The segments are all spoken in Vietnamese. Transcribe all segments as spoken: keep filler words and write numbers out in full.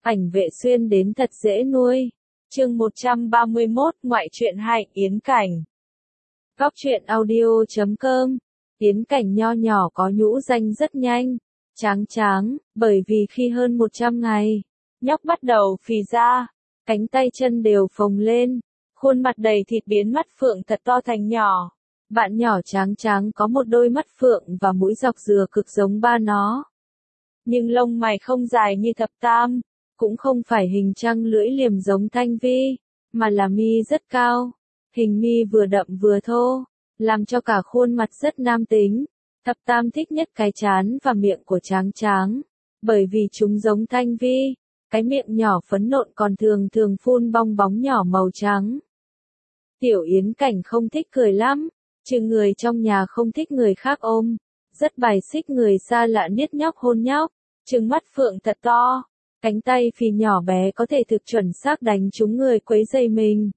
Ảnh Vệ Xuyên đến thật dễ nuôi. Chương một trăm ba mươi mốt, ngoại truyện hai, Yến Cảnh. Góc truyện audio chấm com. Yến Cảnh nho nhỏ có nhũ danh rất nhanh, tráng tráng, bởi vì khi hơn một trăm ngày, nhóc bắt đầu phì ra, cánh tay chân đều phồng lên, khuôn mặt đầy thịt biến mắt phượng thật to thành nhỏ. Bạn nhỏ tráng tráng có một đôi mắt phượng và mũi dọc dừa cực giống ba nó. Nhưng lông mày không dài như thập tam, cũng không phải hình trăng lưỡi liềm giống Thanh Vi, mà là mi rất cao, hình mi vừa đậm vừa thô, làm cho cả khuôn mặt rất nam tính. Thập tam thích nhất cái trán và miệng của tráng tráng, bởi vì chúng giống Thanh Vi, cái miệng nhỏ phấn nộn còn thường thường phun bong bóng nhỏ màu trắng. Tiểu Yến Cảnh không thích cười lắm, trừ người trong nhà không thích người khác ôm, rất bài xích người xa lạ niết nhóc hôn nhóc, trừng mắt phượng thật to, cánh tay phì nhỏ bé có thể thực chuẩn xác đánh trúng người quấy rầy mình.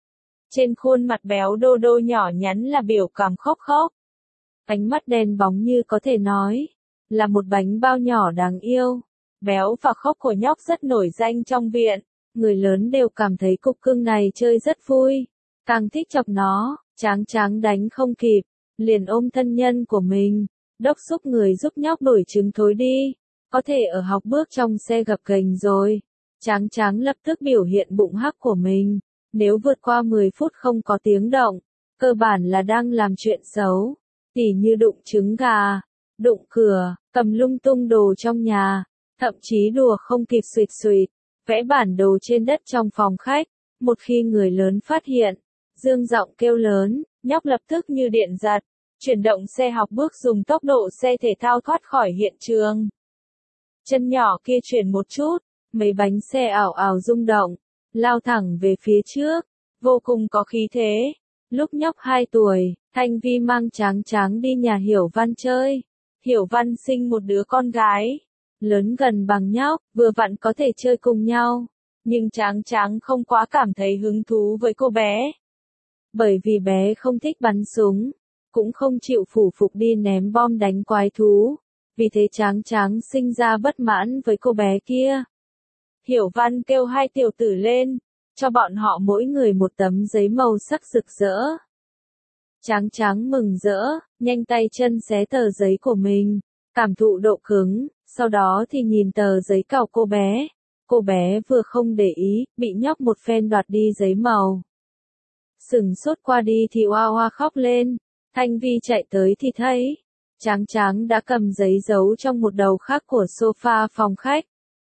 Trên khuôn mặt béo đô đô nhỏ nhắn là biểu cảm khóc khóc. Ánh mắt đen bóng như có thể nói, là một bánh bao nhỏ đáng yêu. Béo và khóc của nhóc rất nổi danh trong viện, người lớn đều cảm thấy cục cưng này chơi rất vui, càng thích chọc nó. Tráng tráng đánh không kịp, liền ôm thân nhân của mình, đốc xúc người giúp nhóc đổi trứng thối đi, có thể ở học bước trong xe gập ghềnh rồi. Tráng tráng lập tức biểu hiện bụng hắc của mình, nếu vượt qua mười phút không có tiếng động, cơ bản là đang làm chuyện xấu, tỉ như đụng trứng gà, đụng cửa, cầm lung tung đồ trong nhà, thậm chí đùa không kịp suỵt suỵt, vẽ bản đồ trên đất trong phòng khách. Một khi người lớn phát hiện, dương giọng kêu lớn, nhóc lập tức như điện giật, chuyển động xe học bước dùng tốc độ xe thể thao thoát khỏi hiện trường. Chân nhỏ kia chuyển một chút, mấy bánh xe ảo ảo rung động, lao thẳng về phía trước, vô cùng có khí thế. Lúc nhóc hai tuổi, Thanh Vi mang tráng tráng đi nhà Hiểu Văn chơi. Hiểu Văn sinh một đứa con gái, lớn gần bằng nhóc, vừa vặn có thể chơi cùng nhau. Nhưng tráng tráng không quá cảm thấy hứng thú với cô bé. Bởi vì bé không thích bắn súng, cũng không chịu phủ phục đi ném bom đánh quái thú. Vì thế tráng tráng sinh ra bất mãn với cô bé kia. Hiểu Văn kêu hai tiểu tử lên, cho bọn họ mỗi người một tấm giấy màu sắc rực rỡ. Tráng tráng mừng rỡ, nhanh tay chân xé tờ giấy của mình, cảm thụ độ cứng, sau đó thì nhìn tờ giấy cào cô bé. Cô bé vừa không để ý, bị nhóc một phen đoạt đi giấy màu. Sửng sốt qua đi thì oa oa khóc lên. Thanh Vi chạy tới thì thấy, tráng tráng đã cầm giấy giấu trong một đầu khác của sofa phòng khách.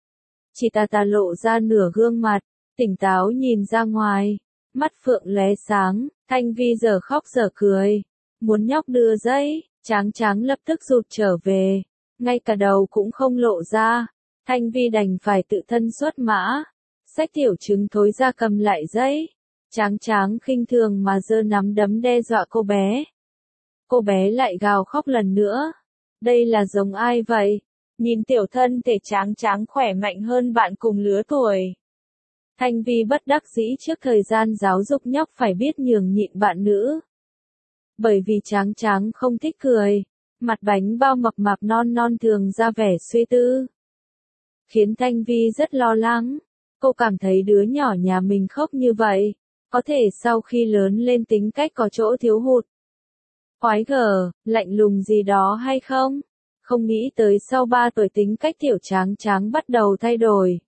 Chị ta ta lộ ra nửa gương mặt, tỉnh táo nhìn ra ngoài, mắt phượng lóe sáng. Thanh Vi giờ khóc giờ cười, muốn nhóc đưa giấy, tráng tráng lập tức rụt trở về, ngay cả đầu cũng không lộ ra. Thanh Vi đành phải tự thân xuất mã, xách tiểu trứng thối ra cầm lại giấy. Tráng tráng khinh thường mà giơ nắm đấm đe dọa cô bé. Cô bé lại gào khóc lần nữa. Đây là giống ai vậy? Nhìn tiểu thân thể tráng tráng khỏe mạnh hơn bạn cùng lứa tuổi. Thanh Vi bất đắc dĩ trước thời gian giáo dục nhóc phải biết nhường nhịn bạn nữ. Bởi vì tráng tráng không thích cười, mặt bánh bao mập mạp non non thường ra vẻ suy tư. Khiến Thanh Vi rất lo lắng. Cô cảm thấy đứa nhỏ nhà mình khóc như vậy, có thể sau khi lớn lên tính cách có chỗ thiếu hụt. Khoái gở, lạnh lùng gì đó hay không? Không nghĩ tới sau ba tuổi tính cách tiểu tráng tráng bắt đầu thay đổi.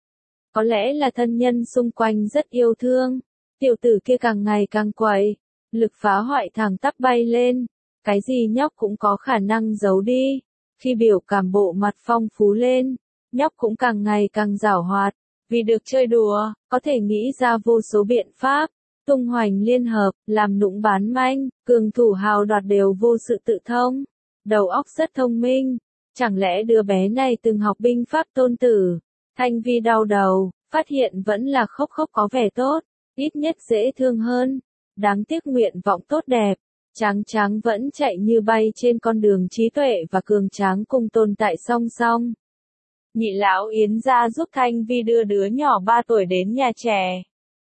Có lẽ là thân nhân xung quanh rất yêu thương. Tiểu tử kia càng ngày càng quậy, lực phá hoại thẳng tắp bay lên. Cái gì nhóc cũng có khả năng giấu đi. Khi biểu cảm bộ mặt phong phú lên, nhóc cũng càng ngày càng giảo hoạt. Vì được chơi đùa, có thể nghĩ ra vô số biện pháp, tung hoành liên hợp, làm nũng bán manh, cường thủ hào đoạt đều vô sự tự thông. Đầu óc rất thông minh, chẳng lẽ đứa bé này từng học binh pháp tôn tử? Thanh Vi đau đầu, phát hiện vẫn là khóc khóc có vẻ tốt, ít nhất dễ thương hơn. Đáng tiếc nguyện vọng tốt đẹp, tráng tráng vẫn chạy như bay trên con đường trí tuệ và cường tráng cùng tồn tại song song. Nhị lão Yến gia giúp Thanh Vi đưa đứa nhỏ ba tuổi đến nhà trẻ.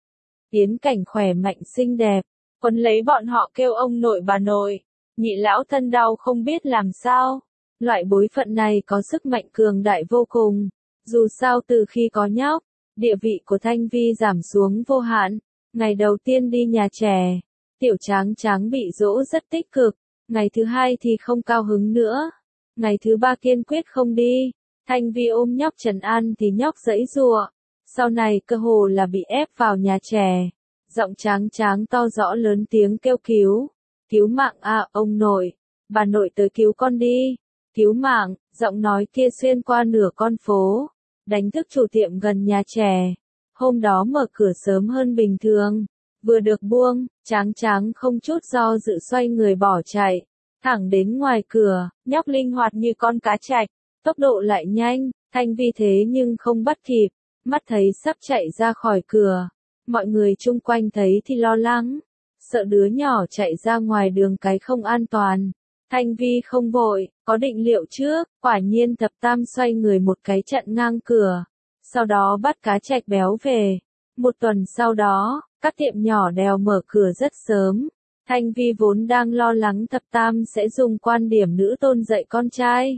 Yến Cảnh khỏe mạnh xinh đẹp, quấn lấy bọn họ kêu ông nội bà nội. Nhị lão thân đau không biết làm sao. Loại bối phận này có sức mạnh cường đại vô cùng. Dù sao từ khi có nhóc, địa vị của Thanh Vi giảm xuống vô hạn. Ngày đầu tiên đi nhà trẻ, Tiểu Tráng Tráng bị dỗ rất tích cực, ngày thứ hai thì không cao hứng nữa. Ngày thứ ba kiên quyết không đi, Thanh Vi ôm nhóc trấn an thì nhóc giãy giụa. Sau này cơ hồ là bị ép vào nhà trẻ. Giọng Tráng Tráng to rõ lớn tiếng kêu cứu. Cứu mạng à, ông nội, bà nội tới cứu con đi. Cứu mạng, giọng nói kia xuyên qua nửa con phố, đánh thức chủ tiệm gần nhà trẻ. Hôm đó mở cửa sớm hơn bình thường, vừa được buông, Tráng Tráng không chút do dự xoay người bỏ chạy, thẳng đến ngoài cửa, nhóc linh hoạt như con cá trạch, tốc độ lại nhanh, Thanh Vi thế nhưng không bắt kịp, mắt thấy sắp chạy ra khỏi cửa. Mọi người chung quanh thấy thì lo lắng, sợ đứa nhỏ chạy ra ngoài đường cái không an toàn. Thanh Vi không vội, có định liệu trước, quả nhiên Thập Tam xoay người một cái chặn ngang cửa, sau đó bắt cá trạch béo về. Một tuần sau đó, các tiệm nhỏ đều mở cửa rất sớm. Thanh Vi vốn đang lo lắng Thập Tam sẽ dùng quan điểm nữ tôn dạy con trai.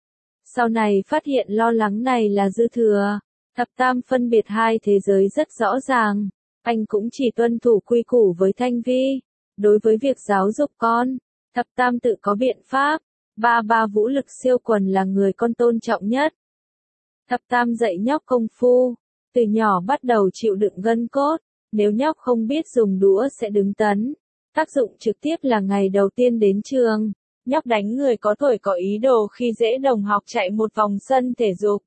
Sau này phát hiện lo lắng này là dư thừa. Thập Tam phân biệt hai thế giới rất rõ ràng. Anh cũng chỉ tuân thủ quy củ với Thanh Vi. Đối với việc giáo dục con, Thập Tam tự có biện pháp. Ba ba vũ lực siêu quần là người con tôn trọng nhất. Thập Tam dạy nhóc công phu, từ nhỏ bắt đầu chịu đựng gân cốt, nếu nhóc không biết dùng đũa sẽ đứng tấn. Tác dụng trực tiếp là ngày đầu tiên đến trường, nhóc đánh người có tuổi có ý đồ khi dễ đồng học chạy một vòng sân thể dục.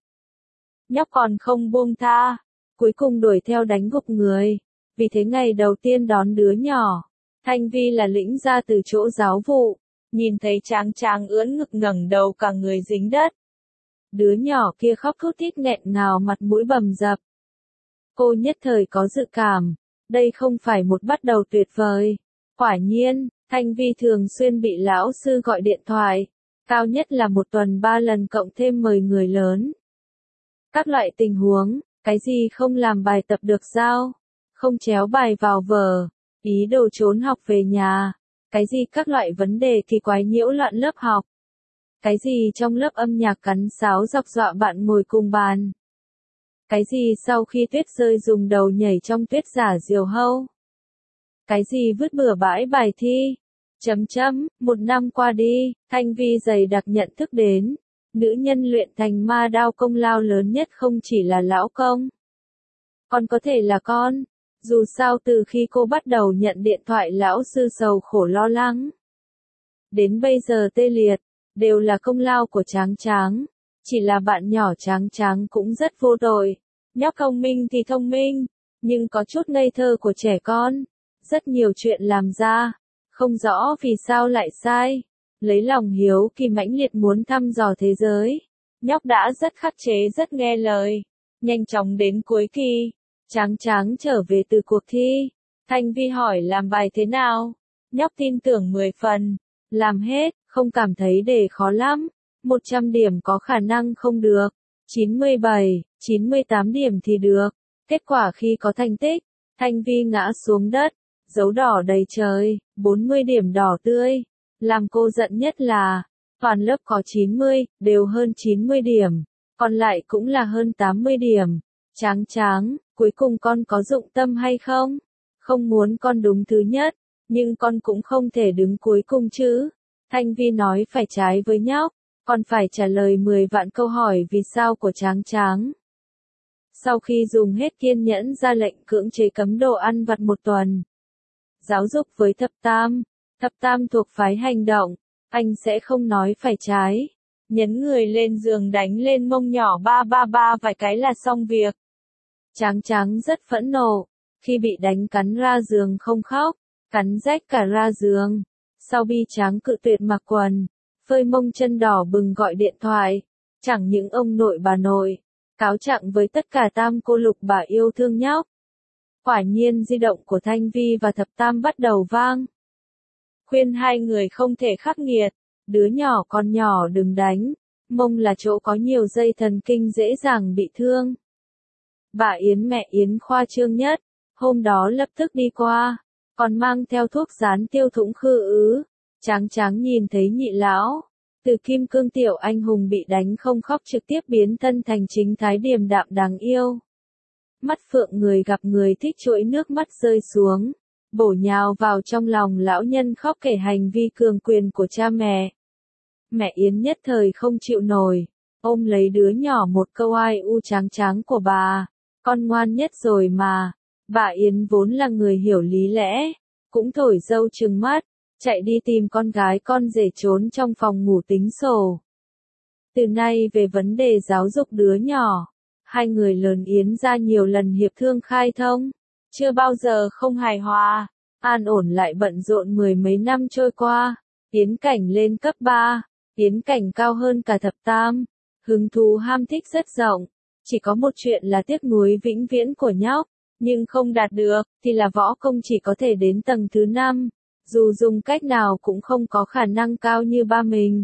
Nhóc còn không buông tha, cuối cùng đuổi theo đánh gục người. Vì thế ngày đầu tiên đón đứa nhỏ, Thanh Vi là lĩnh ra từ chỗ giáo vụ, nhìn thấy Tráng Tráng ưỡn ngực ngẩng đầu cả người dính đất. Đứa nhỏ kia khóc thút thít nghẹn ngào mặt mũi bầm dập. Cô nhất thời có dự cảm, đây không phải một bắt đầu tuyệt vời. Quả nhiên, Thanh Vi thường xuyên bị lão sư gọi điện thoại, cao nhất là một tuần ba lần cộng thêm mời người lớn. Các loại tình huống, cái gì không làm bài tập được sao? Không chéo bài vào vở, ý đồ trốn học về nhà, cái gì các loại vấn đề kỳ quái nhiễu loạn lớp học. Cái gì trong lớp âm nhạc cắn sáo dọc dọa bạn ngồi cùng bàn. Cái gì sau khi tuyết rơi dùng đầu nhảy trong tuyết giả diều hâu. Cái gì vứt bừa bãi bài thi. Chấm chấm, một năm qua đi, Thanh Vi dày đặc nhận thức đến. Nữ nhân luyện thành ma đao công lao lớn nhất không chỉ là lão công. Còn có thể là con. Dù sao từ khi cô bắt đầu nhận điện thoại lão sư sầu khổ lo lắng. Đến bây giờ tê liệt, đều là công lao của Tráng Tráng. Chỉ là bạn nhỏ Tráng Tráng cũng rất vô tội. Nhóc thông minh thì thông minh, nhưng có chút ngây thơ của trẻ con. Rất nhiều chuyện làm ra, không rõ vì sao lại sai. Lấy lòng hiếu kỳ mãnh liệt muốn thăm dò thế giới. Nhóc đã rất khắc chế rất nghe lời. Nhanh chóng đến cuối kỳ, Tráng Tráng trở về từ cuộc thi. Thanh Vi hỏi làm bài thế nào? Nhóc tin tưởng mười phần. Làm hết, không cảm thấy đề khó lắm. một trăm điểm có khả năng không được. chín mươi bảy, chín mươi tám điểm thì được. Kết quả khi có thành tích, Thanh Vi ngã xuống đất. Dấu đỏ đầy trời, bốn mươi điểm đỏ tươi. Làm cô giận nhất là, toàn lớp có chín mươi, đều hơn chín mươi điểm. Còn lại cũng là hơn tám mươi điểm. Tráng Tráng, cuối cùng con có dụng tâm hay không? Không muốn con đúng thứ nhất, nhưng con cũng không thể đứng cuối cùng chứ. Thanh Vi nói phải trái với nhóc, còn phải trả lời mười vạn câu hỏi vì sao của Tráng Tráng. Sau khi dùng hết kiên nhẫn ra lệnh cưỡng chế cấm đồ ăn vặt một tuần. Giáo dục với Thập Tam, Thập Tam thuộc phái hành động, anh sẽ không nói phải trái. Nhấn người lên giường đánh lên mông nhỏ ba ba ba vài cái là xong việc. Tráng Tráng rất phẫn nộ, khi bị đánh cắn ra giường không khóc, cắn rách cả ra giường. Sau bi Tráng cự tuyệt mặc quần, phơi mông chân đỏ bừng gọi điện thoại, chẳng những ông nội bà nội, cáo trạng với tất cả tam cô lục bà yêu thương nhóc. Quả nhiên di động của Thanh Vi và Thập Tam bắt đầu vang. Khuyên hai người không thể khắc nghiệt, đứa nhỏ con nhỏ đừng đánh, mông là chỗ có nhiều dây thần kinh dễ dàng bị thương. Bà Yến mẹ Yến khoa trương nhất, hôm đó lập tức đi qua, còn mang theo thuốc dán tiêu thủng khư ứ. Tráng Tráng nhìn thấy nhị lão, Từ kim cương tiểu anh hùng bị đánh không khóc trực tiếp biến thân thành chính thái điềm đạm đáng yêu. Mắt phượng người gặp người thích chuỗi nước mắt rơi xuống, bổ nhào vào trong lòng lão nhân khóc kể hành vi cường quyền của cha mẹ. Mẹ Yến nhất thời không chịu nổi, ôm lấy đứa nhỏ một câu ai u tráng tráng của bà, con ngoan nhất rồi mà. Bà Yến vốn là người hiểu lý lẽ, cũng thổi dâu trừng mắt, chạy đi tìm con gái con rể trốn trong phòng ngủ tính sổ. Từ nay về vấn đề giáo dục đứa nhỏ, hai người lớn Yến ra nhiều lần hiệp thương khai thông, chưa bao giờ không hài hòa, an ổn lại bận rộn mười mấy năm trôi qua. Yến Cảnh lên cấp ba, Yến Cảnh cao hơn cả thập tam, hứng thú ham thích rất rộng, chỉ có một chuyện là tiếc nuối vĩnh viễn của nhóc, nhưng không đạt được, thì là võ công chỉ có thể đến tầng thứ năm, dù dùng cách nào cũng không có khả năng cao như ba mình.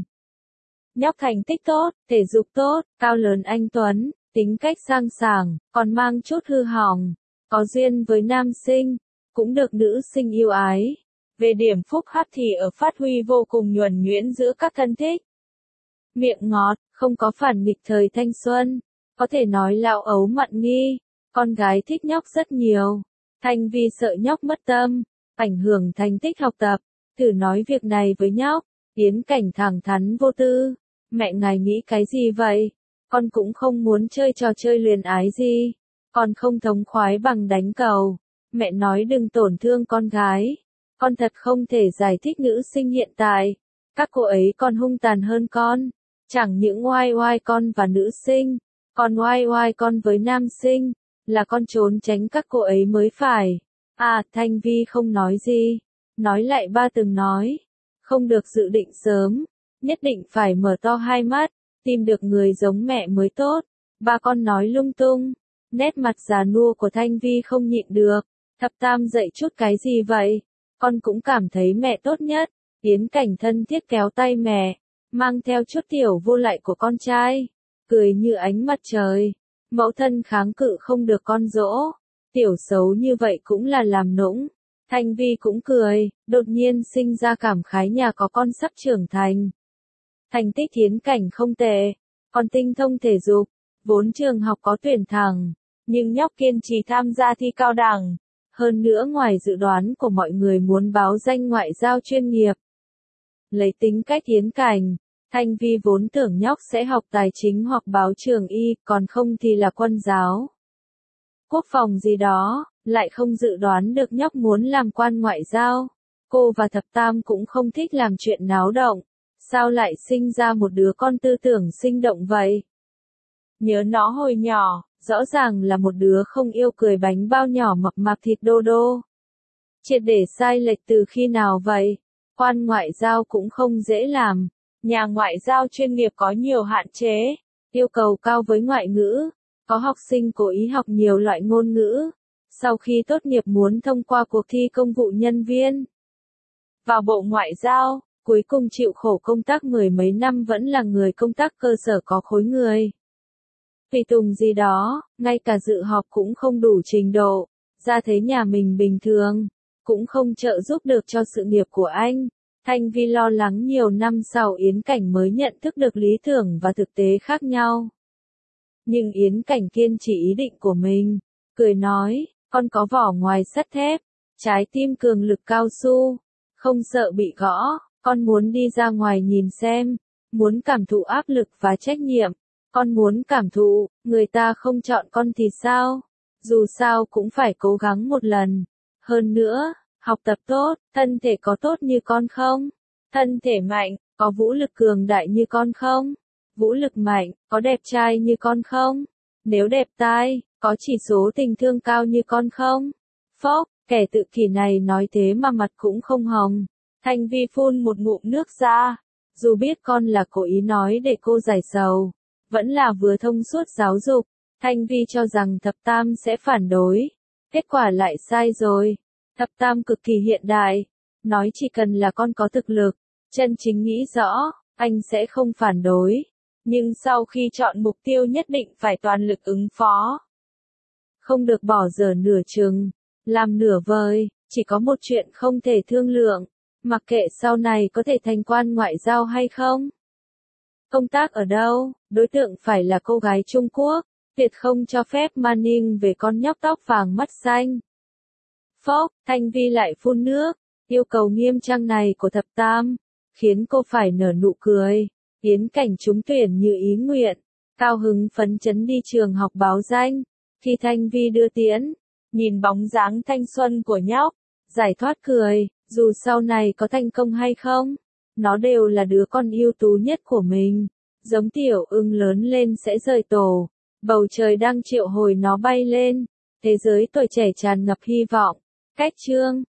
Nhóc thành tích tốt, thể dục tốt, cao lớn anh tuấn, tính cách sang sảng, còn mang chút hư hỏng, có duyên với nam sinh, cũng được nữ sinh yêu ái. Về điểm phúc hắc thì ở phát huy vô cùng nhuần nhuyễn giữa các thân thích. Miệng ngọt, không có phản nghịch thời thanh xuân, có thể nói lão ấu mặn nghi, con gái thích nhóc rất nhiều. Thanh Vi sợ nhóc mất tâm, ảnh hưởng thành tích học tập, thử nói việc này với nhóc. Yến Cảnh thẳng thắn vô tư, mẹ ngài nghĩ cái gì vậy? Con cũng không muốn chơi trò chơi luyến ái gì, con không thống khoái bằng đánh cầu. Mẹ nói đừng tổn thương con gái, con thật không thể giải thích nữ sinh hiện tại, các cô ấy còn hung tàn hơn con, chẳng những oai oai con và nữ sinh, còn oai oai con với nam sinh, là con trốn tránh các cô ấy mới phải. À, Thanh Vi không nói gì, nói lại ba từng nói, không được dự định sớm, nhất định phải mở to hai mắt, tìm được người giống mẹ mới tốt. Ba con nói lung tung, nét mặt già nua của Thanh Vi không nhịn được. Thập tam dạy chút cái gì vậy? Con cũng cảm thấy mẹ tốt nhất. Yến Cảnh thân thiết kéo tay mẹ, mang theo chút tiểu vô lại của con trai, cười như ánh mặt trời. Mẫu thân kháng cự không được con dỗ, tiểu xấu như vậy cũng là làm nũng. Thanh Vi cũng cười, đột nhiên sinh ra cảm khái nhà có con sắp trưởng thành. Thành tích Yến Cảnh không tệ, còn tinh thông thể dục, vốn trường học có tuyển thẳng, nhưng nhóc kiên trì tham gia thi cao đẳng. Hơn nữa ngoài dự đoán của mọi người muốn báo danh ngoại giao chuyên nghiệp. Lấy tính cách Yến Cảnh, Thanh Vi vốn tưởng nhóc sẽ học tài chính hoặc báo trường y, còn không thì là quân giáo, quốc phòng gì đó, lại không dự đoán được nhóc muốn làm quan ngoại giao. Cô và thập tam cũng không thích làm chuyện náo động, sao lại sinh ra một đứa con tư tưởng sinh động vậy? Nhớ nó hồi nhỏ, rõ ràng là một đứa không yêu cười bánh bao nhỏ mập mạp thịt đô đô. Triệt để sai lệch từ khi nào vậy? Quan ngoại giao cũng không dễ làm. Nhà ngoại giao chuyên nghiệp có nhiều hạn chế, yêu cầu cao với ngoại ngữ. Có học sinh cố ý học nhiều loại ngôn ngữ. Sau khi tốt nghiệp muốn thông qua cuộc thi công vụ nhân viên vào Bộ Ngoại giao, cuối cùng chịu khổ công tác mười mấy năm vẫn là người công tác cơ sở có khối người. Tùy tùng gì đó, ngay cả dự họp cũng không đủ trình độ, ra thấy nhà mình bình thường, cũng không trợ giúp được cho sự nghiệp của anh. Thanh Vi lo lắng nhiều năm sau Yến Cảnh mới nhận thức được lý tưởng và thực tế khác nhau. Nhưng Yến Cảnh kiên trì ý định của mình, cười nói, con có vỏ ngoài sắt thép, trái tim cường lực cao su, không sợ bị gõ, con muốn đi ra ngoài nhìn xem, muốn cảm thụ áp lực và trách nhiệm. Con muốn cảm thụ, người ta không chọn con thì sao? Dù sao cũng phải cố gắng một lần. Hơn nữa, học tập tốt, thân thể có tốt như con không? Thân thể mạnh, có vũ lực cường đại như con không? Vũ lực mạnh, có đẹp trai như con không? Nếu đẹp trai, có chỉ số tình thương cao như con không? Phốc, kẻ tự kỷ này nói thế mà mặt cũng không hồng. Thanh Vi phun một ngụm nước ra. Dù biết con là cố ý nói để cô giải sầu, vẫn là vừa thông suốt giáo dục. Thanh Vi cho rằng thập tam sẽ phản đối. Kết quả lại sai rồi. Thập tam cực kỳ hiện đại. Nói chỉ cần là con có thực lực, chân chính nghĩ rõ, anh sẽ không phản đối. Nhưng sau khi chọn mục tiêu nhất định phải toàn lực ứng phó. Không được bỏ dở nửa chừng, làm nửa vời, chỉ có một chuyện không thể thương lượng. Mặc kệ sau này có thể thành quan ngoại giao hay không. Công tác ở đâu? Đối tượng phải là cô gái Trung Quốc. Tuyệt không cho phép Manning về con nhóc tóc vàng mắt xanh. Phốc, Thanh Vi lại phun nước. Yêu cầu nghiêm trang này của thập tam, khiến cô phải nở nụ cười. Yến Cảnh trúng tuyển như ý nguyện. Cao hứng phấn chấn đi trường học báo danh. Khi Thanh Vi đưa tiễn, nhìn bóng dáng thanh xuân của nhóc, giải thoát cười, dù sau này có thành công hay không, nó đều là đứa con ưu tú nhất của mình. Giống tiểu ưng lớn lên sẽ rời tổ, bầu trời đang triệu hồi nó bay lên, thế giới tuổi trẻ tràn ngập hy vọng. Cách chương